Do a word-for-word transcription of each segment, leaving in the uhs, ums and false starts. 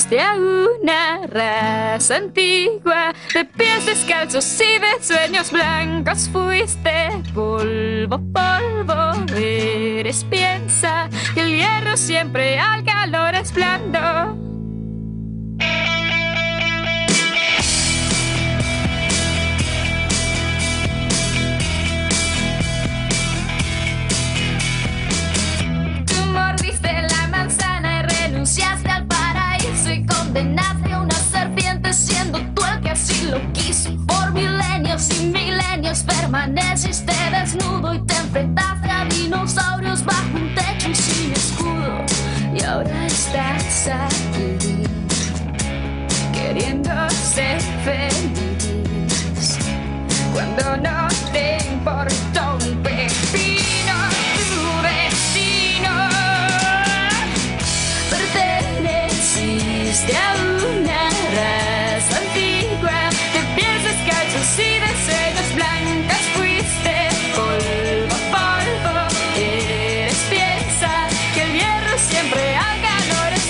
perteneciste a una raza antigua, de pies descalzos y de sueños blancos. Fuiste polvo, polvo, eres piensa, y el hierro siempre al calor es blando. Renunciaste al paraíso y condenaste a una serpiente, siendo tú el que así lo quiso. Por milenios y milenios permaneciste desnudo y te enfrentaste a dinosaurios bajo un techo y sin escudo. Y ahora estás aquí, queriendo ser feliz, cuando no te importó un pepino tu destino. Perteneciste a una raza antigua, de pies descalzos y de sueños blancos. Fuiste polvo, polvo, eres piensa, que el hierro siempre al calor es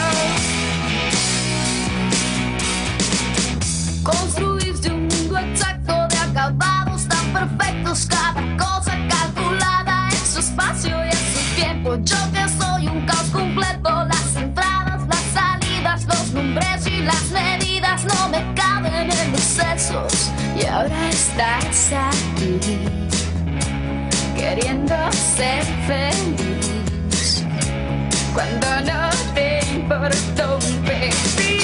blando. Construiste un mundo exacto de acabados tan perfectos, cada cosa calculada en su espacio y en su tiempo. Yo que soy un caos completo, las entradas, las salidas, los nombres y las medidas no me caben en los sesos. Y ahora estás aquí, queriendo ser feliz, cuando no te importó un pepino.